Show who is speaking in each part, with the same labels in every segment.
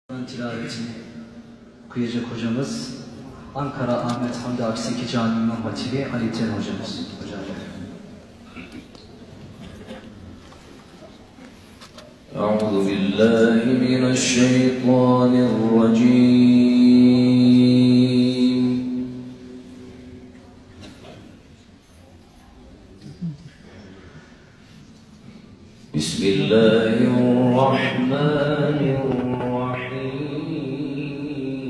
Speaker 1: Tilavetini okuyacak hocamız Ankara Ahmet Hamdi Aksiki Camii İmam Hatibi Ali Ten hocamız.
Speaker 2: أعوذ بالله من الشيطان الرجيم بسم الله الرحمن الرحيم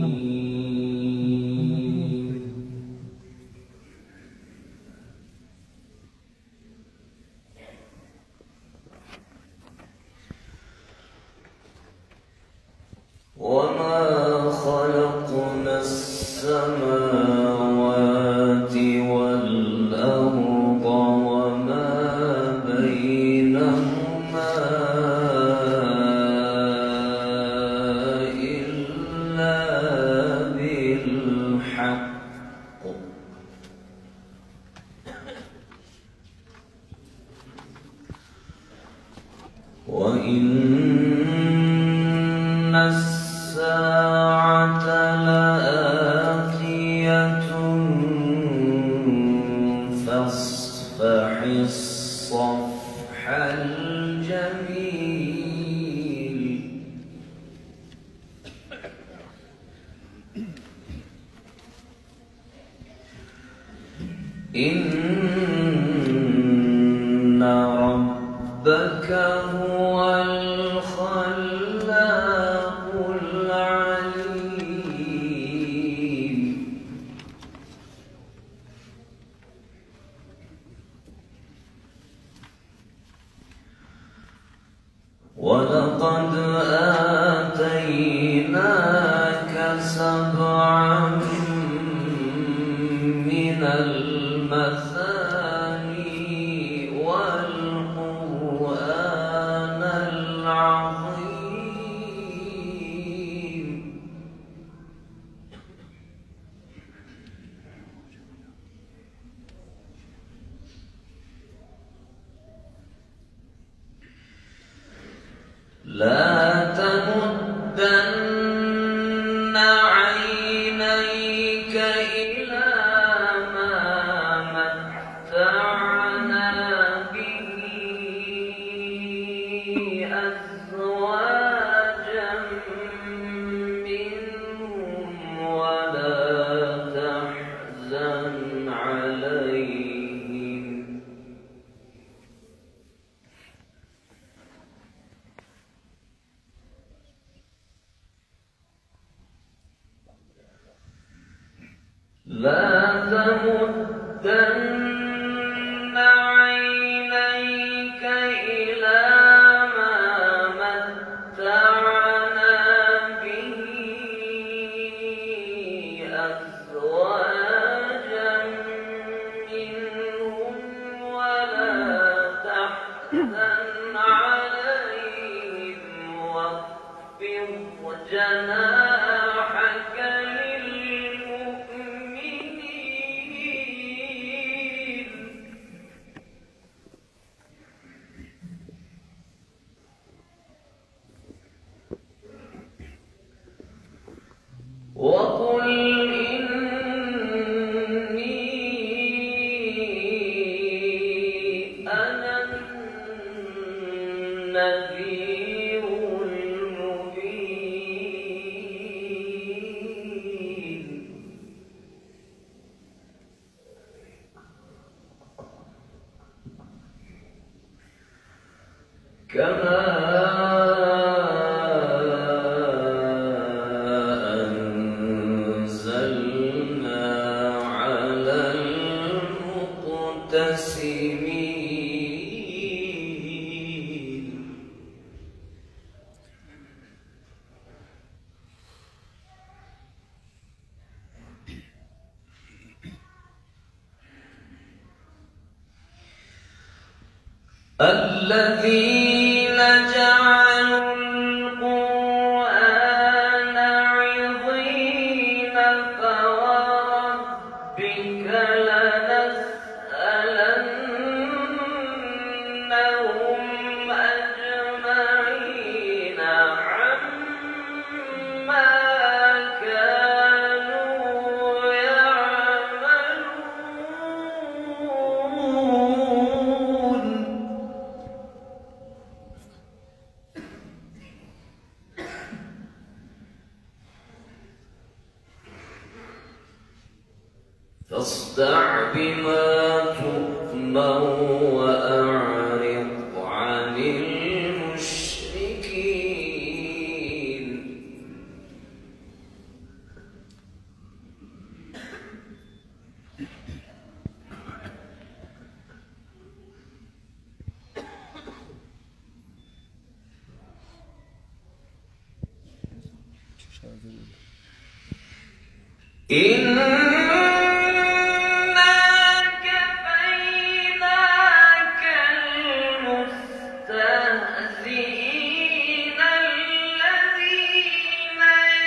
Speaker 2: وما خلقنا السماوات والأرض وما بينهما إلا بالحق وإن الساعة لآتية فاصفح الصفح الجميل إن ربك هو الخلاق العليم ولقد آتيناك سبعا من المثاني والقرآن العظيم لا تمدن عينيك إلى ما متعنا به أزواجا منهم ولا تحزن عليهم لا تمدن عينيك إلى ما متعنا به أزواجا منهم ولا تحزن عليهم واخفض جناحك وقل إني أنا النذير المبين كما الذين جعلوا القرآن عضين فوربك لنسألنهم أجمعين عما ما كانوا يعملون. فاصدع بما تؤمر وأعرض عن المشركين. إنا كفيناك المستهزئين الذين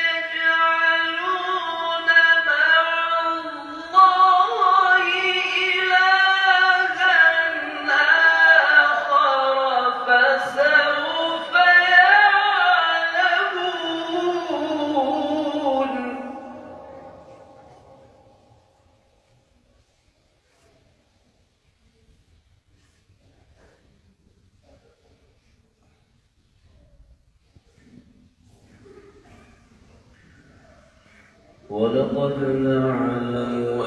Speaker 2: يجعلون مع الله إلها آخر فسوف يعلمون. ولقد نعلم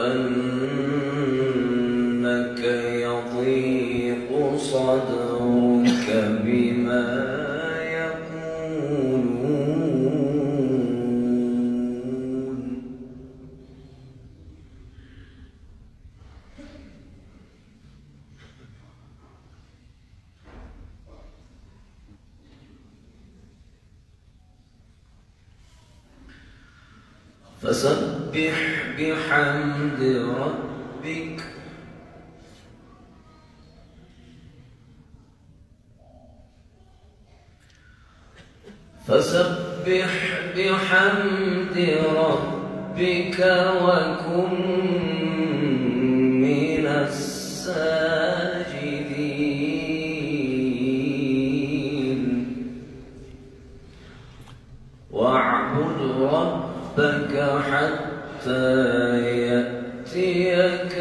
Speaker 2: أنك يضيق صدرك بما يقولون. فسبح بحمد ربك وكن من الساجدين. واعبد ربك حتى يأتيك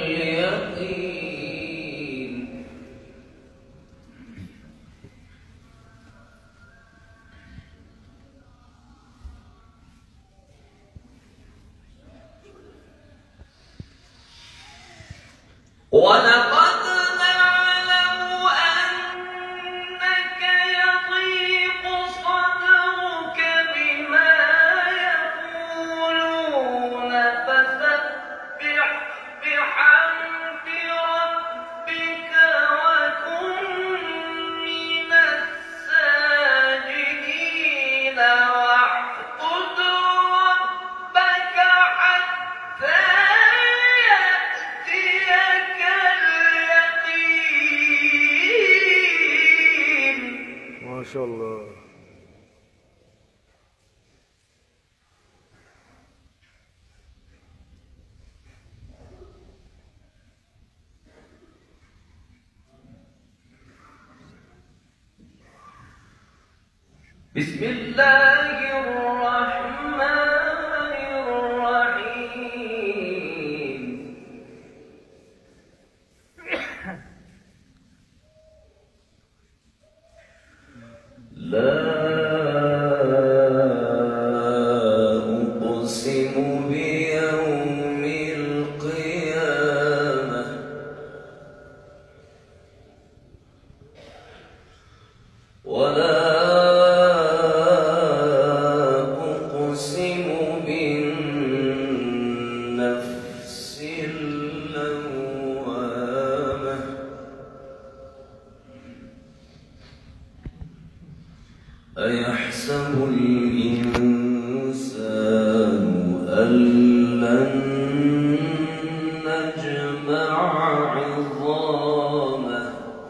Speaker 2: اليقين. ولقد نعلم أنك يضيق صدرك بما يقولون فسبح بحمد ربك وكن من الساجدين. واعبد ربك حتى يأتيك اليقين.
Speaker 3: ما شاء الله.
Speaker 2: بسم الله الرحمن الرحيم. لا أقسم بيوم القيامة ولا أقسم بالنفس اللوامة. أيحسب الإنسان أن لن نجمع عظامه.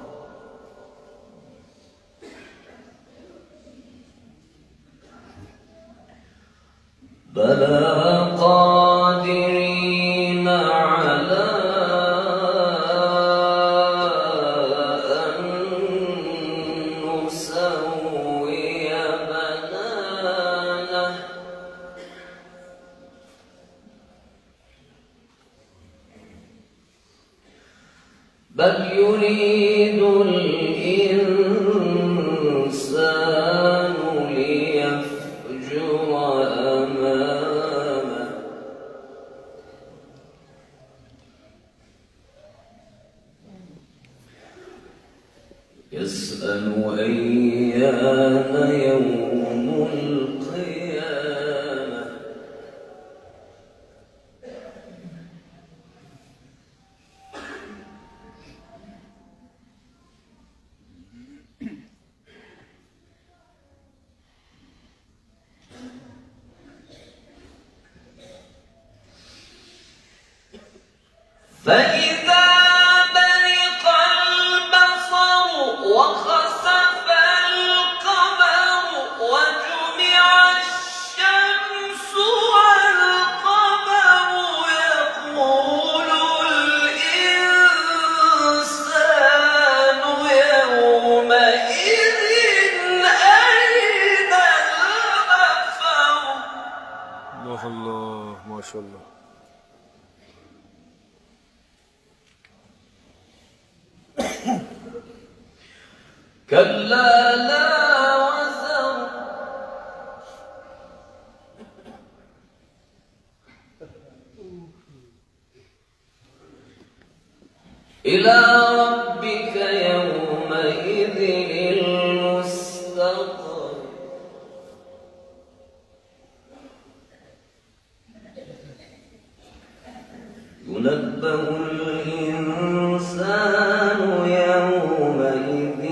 Speaker 2: بلى قادرين على أن نسوي بنانه. بل يريد الإنسان ليفجر أمامه يسأل أيان يوم القيامة فإذا برق البصر وخسف القمر وجمع الشمس والقمر يقول الإنسان يومئذ أين المفر.
Speaker 3: الله الله ما شاء الله.
Speaker 2: كلا لا وزر إلى ربك يومئذ المستقر ينبأ الإنسان يومئذ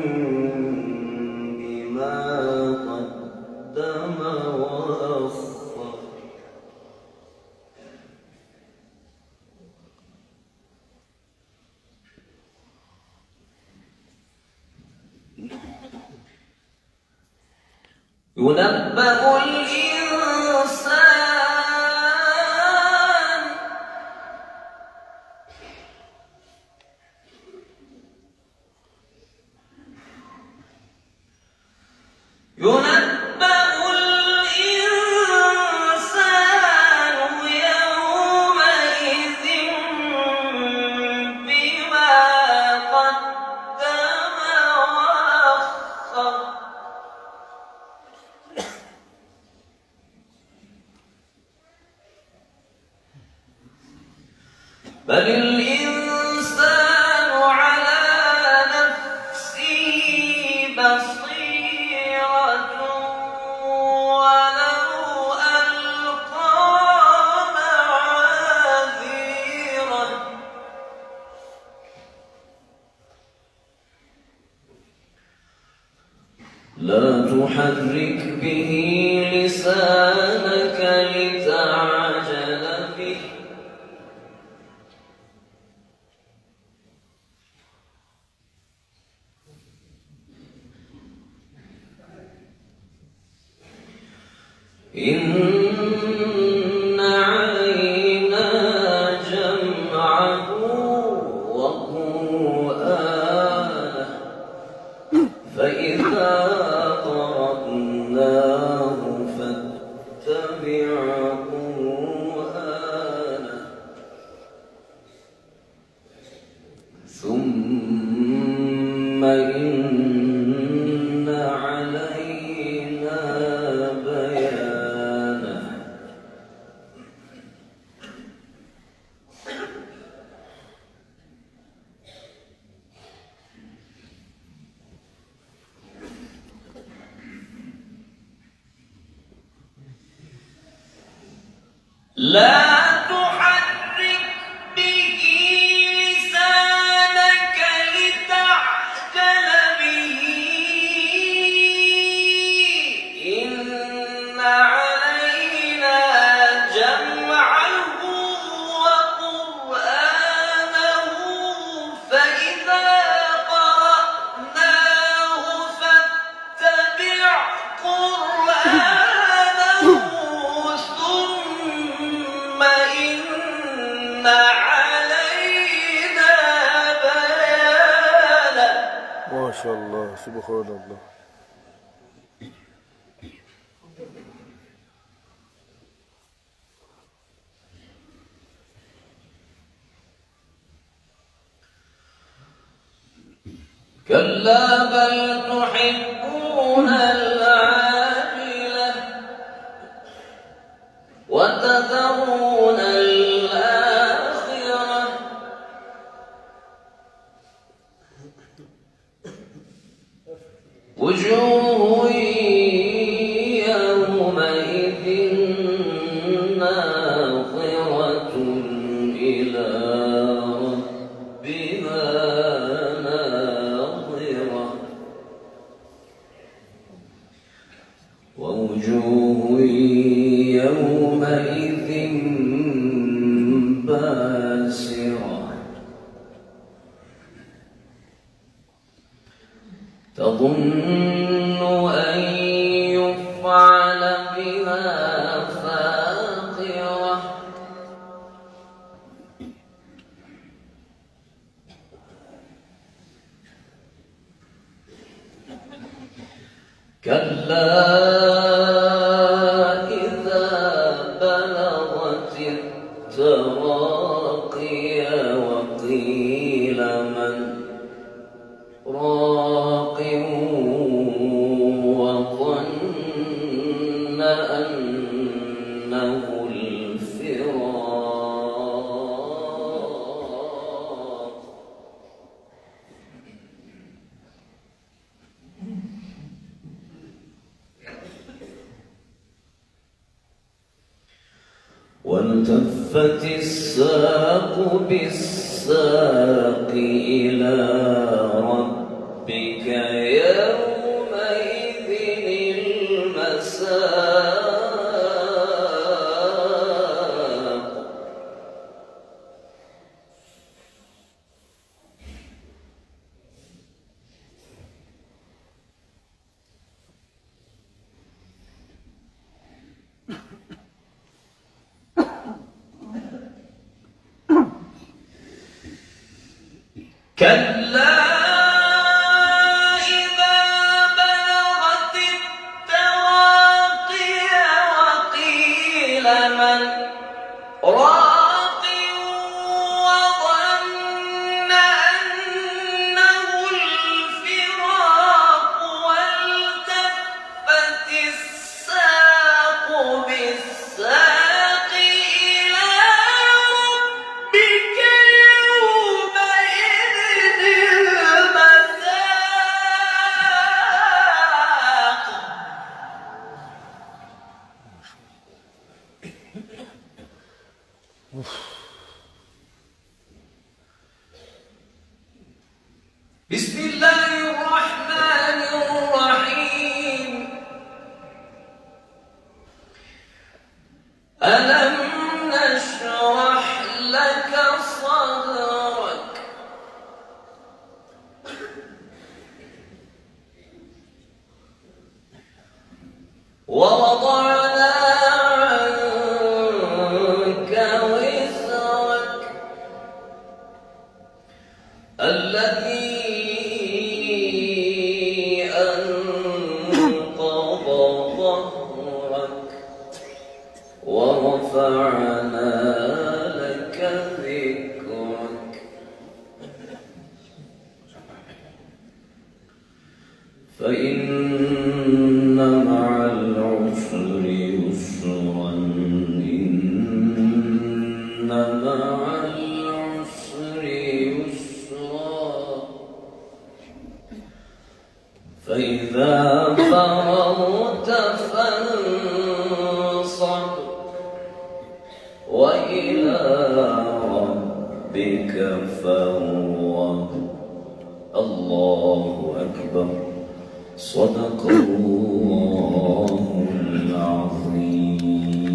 Speaker 2: بما قدم وأخر ينبأ الإنسان ينبأ الإنسان يومئذ بما قدم وأخر بل الإنسان على نفسه بصيرة ولو ألقى معاذيره لا تحرك به لسانك لتعجل به إن علينا جمعه وقرآنه فإذا قرأناه فاتبع قرآنه ثم إن علينا بيانه لا تحرك به لسانك لتعجل به إن علينا جمعه وقرآنه فإذا قرأناه فاتبع قرآنه ثم إن علينا بيانه.
Speaker 3: ما شاء الله سبحان الله.
Speaker 2: كلا بل تحبون العاجلة وتذرون الآخرة وجوه يومئذ ناظرة إلى ربها ناظرة ووجوه يومئذ باسرة تظن أن يفعل بها فاقرة كلا إذا بلغت التراقي وقيل من راق وظن أنه الفراق والتفت الساق بالساق إلى ربك يومئذ المساق كلا إذا بلغت التراقي وقيل من راق وظن أنه الفراق والتفت الساق بالساق إلى ربك بسم الله الرحمن الرحيم ألم نشرح لك صدرك ووضعنا عنك وزرك الذي أنقض ظهرك ورفعنا لك ذكرك فإن مع العسر يسرا إن مع العسر يسرا فإذا فرغت فانصب وإلى ربك فارغب الله أكبر صدق الله العظيم.